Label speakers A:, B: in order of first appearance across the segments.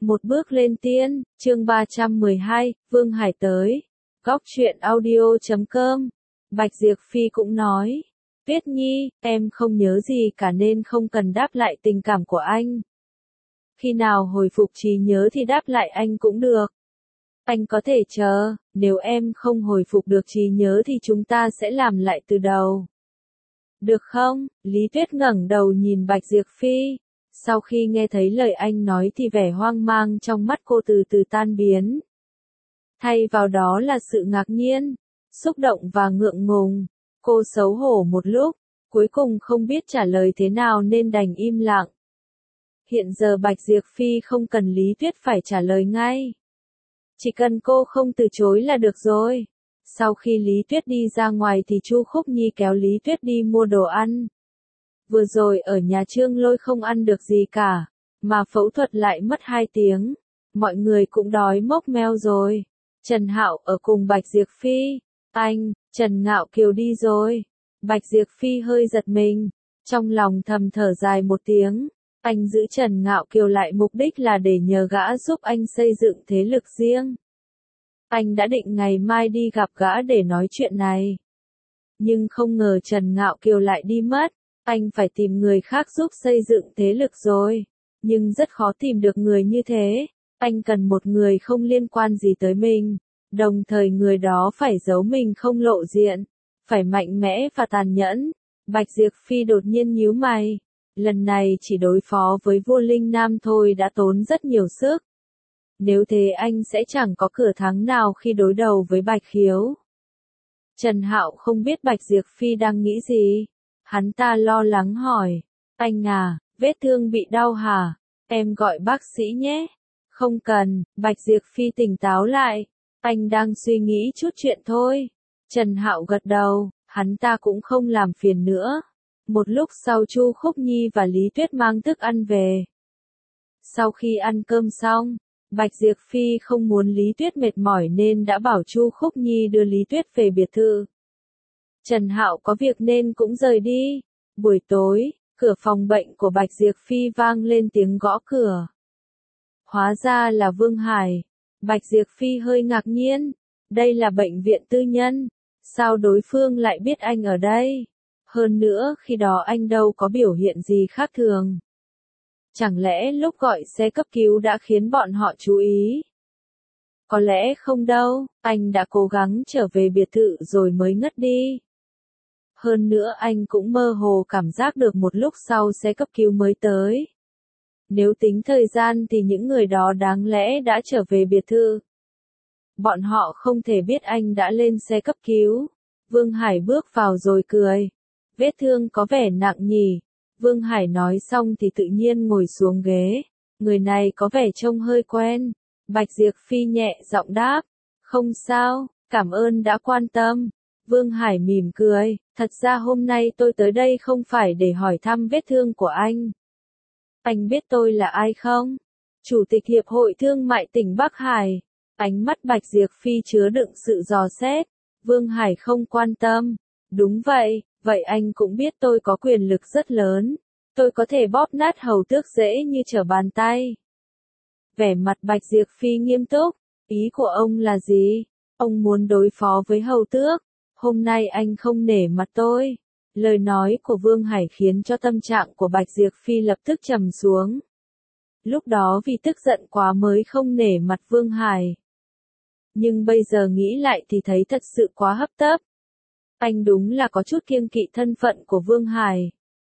A: Một bước lên tiên, chương 312, Vương Hải tới. Góc truyện audio.com. Bạch Diệp Phi cũng nói. Tuyết Nhi, em không nhớ gì cả nên không cần đáp lại tình cảm của anh. Khi nào hồi phục trí nhớ thì đáp lại anh cũng được. Anh có thể chờ, nếu em không hồi phục được trí nhớ thì chúng ta sẽ làm lại từ đầu. Được không? Lý Tuyết ngẩng đầu nhìn Bạch Diệp Phi. Sau khi nghe thấy lời anh nói thì vẻ hoang mang trong mắt cô từ từ tan biến. Thay vào đó là sự ngạc nhiên, xúc động và ngượng ngùng. Cô xấu hổ một lúc, cuối cùng không biết trả lời thế nào nên đành im lặng. Hiện giờ Bạch Diệp Phi không cần Lý Tuyết phải trả lời ngay. Chỉ cần cô không từ chối là được rồi. Sau khi Lý Tuyết đi ra ngoài thì Chu Khúc Nhi kéo Lý Tuyết đi mua đồ ăn. Vừa rồi ở nhà Trương Lôi không ăn được gì cả, mà phẫu thuật lại mất 2 tiếng. Mọi người cũng đói mốc meo rồi. Trần Hạo ở cùng Bạch Diệp Phi. Anh, Trần Ngạo Kiều đi rồi. Bạch Diệp Phi hơi giật mình, trong lòng thầm thở dài một tiếng. Anh giữ Trần Ngạo Kiều lại mục đích là để nhờ gã giúp anh xây dựng thế lực riêng. Anh đã định ngày mai đi gặp gã để nói chuyện này. Nhưng không ngờ Trần Ngạo Kiều lại đi mất. Anh phải tìm người khác giúp xây dựng thế lực rồi. Nhưng rất khó tìm được người như thế. Anh cần một người không liên quan gì tới mình. Đồng thời người đó phải giấu mình không lộ diện. Phải mạnh mẽ và tàn nhẫn. Bạch Diệp Phi đột nhiên nhíu mày. Lần này chỉ đối phó với vua Linh Nam thôi đã tốn rất nhiều sức. Nếu thế anh sẽ chẳng có cửa thắng nào khi đối đầu với Bạch Khiếu. Trần Hạo không biết Bạch Diệp Phi đang nghĩ gì. Hắn ta lo lắng hỏi. Anh à, vết thương bị đau hả? Em gọi bác sĩ nhé. Không cần, Bạch Diệp Phi tỉnh táo lại. Anh đang suy nghĩ chút chuyện thôi. Trần Hạo gật đầu, hắn ta cũng không làm phiền nữa. Một lúc sau Chu Khúc Nhi và Lý Tuyết mang thức ăn về. Sau khi ăn cơm xong, Bạch Diệp Phi không muốn Lý Tuyết mệt mỏi nên đã bảo Chu Khúc Nhi đưa Lý Tuyết về biệt thự. Trần Hạo có việc nên cũng rời đi. Buổi tối, cửa phòng bệnh của Bạch Diệp Phi vang lên tiếng gõ cửa. Hóa ra là Vương Hải. Bạch Diệp Phi hơi ngạc nhiên. Đây là bệnh viện tư nhân. Sao đối phương lại biết anh ở đây? Hơn nữa khi đó anh đâu có biểu hiện gì khác thường. Chẳng lẽ lúc gọi xe cấp cứu đã khiến bọn họ chú ý? Có lẽ không đâu, anh đã cố gắng trở về biệt thự rồi mới ngất đi. Hơn nữa anh cũng mơ hồ cảm giác được một lúc sau xe cấp cứu mới tới. Nếu tính thời gian thì những người đó đáng lẽ đã trở về biệt thự. Bọn họ không thể biết anh đã lên xe cấp cứu. Vương Hải bước vào rồi cười. Vết thương có vẻ nặng nhỉ? Vương Hải nói xong thì tự nhiên ngồi xuống ghế. Người này có vẻ trông hơi quen. Bạch Diệp Phi nhẹ giọng đáp. Không sao, cảm ơn đã quan tâm. Vương Hải mỉm cười. Thật ra hôm nay tôi tới đây không phải để hỏi thăm vết thương của anh. Anh biết tôi là ai không? Chủ tịch Hiệp hội Thương mại tỉnh Bắc Hải. Ánh mắt Bạch Diệp Phi chứa đựng sự dò xét. Vương Hải không quan tâm. Đúng vậy, vậy anh cũng biết tôi có quyền lực rất lớn. Tôi có thể bóp nát Hầu Tước dễ như trở bàn tay. Vẻ mặt Bạch Diệp Phi nghiêm túc. Ý của ông là gì? Ông muốn đối phó với Hầu Tước. Hôm nay anh không nể mặt tôi. Lời nói của Vương Hải khiến cho tâm trạng của Bạch Diệp Phi lập tức trầm xuống. Lúc đó vì tức giận quá mới không nể mặt Vương Hải. Nhưng bây giờ nghĩ lại thì thấy thật sự quá hấp tấp. Anh đúng là có chút kiêng kỵ thân phận của Vương Hải.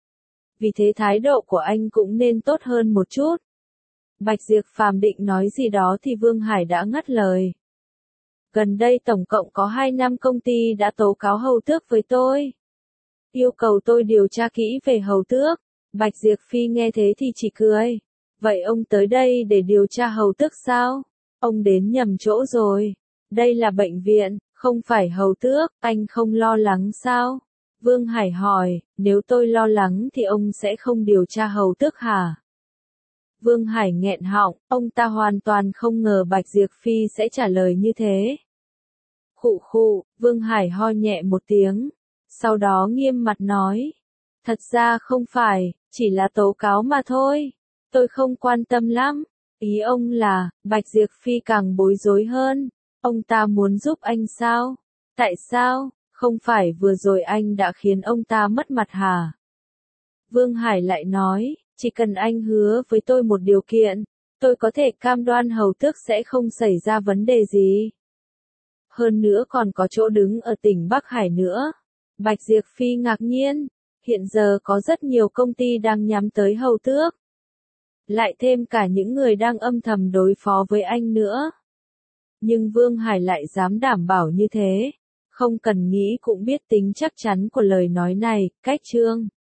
A: Vì thế thái độ của anh cũng nên tốt hơn một chút. Bạch Diệp Phàm định nói gì đó thì Vương Hải đã ngắt lời. Gần đây tổng cộng có 2 năm công ty đã tố cáo Hầu Tước với tôi. Yêu cầu tôi điều tra kỹ về Hầu Tước. Bạch Diệp Phi nghe thế thì chỉ cười. Vậy ông tới đây để điều tra Hầu Tước sao? Ông đến nhầm chỗ rồi. Đây là bệnh viện, không phải Hầu Tước, anh không lo lắng sao? Vương Hải hỏi, nếu tôi lo lắng thì ông sẽ không điều tra Hầu Tước hả? Vương Hải nghẹn họng, ông ta hoàn toàn không ngờ Bạch Diệp Phi sẽ trả lời như thế. Khụ khụ, Vương Hải ho nhẹ một tiếng. Sau đó nghiêm mặt nói. Thật ra không phải, chỉ là tố cáo mà thôi. Tôi không quan tâm lắm. Ý ông là, Bạch Diệp Phi càng bối rối hơn. Ông ta muốn giúp anh sao? Tại sao? Không phải vừa rồi anh đã khiến ông ta mất mặt hả? Vương Hải lại nói, chỉ cần anh hứa với tôi một điều kiện, tôi có thể cam đoan hầu tước sẽ không xảy ra vấn đề gì. Hơn nữa còn có chỗ đứng ở tỉnh Bắc Hải nữa. Bạch Diệp Phi ngạc nhiên, hiện giờ có rất nhiều công ty đang nhắm tới hầu tước. Lại thêm cả những người đang âm thầm đối phó với anh nữa. Nhưng Vương Hải lại dám đảm bảo như thế. Không cần nghĩ cũng biết tính chắc chắn của lời nói này, cách chương.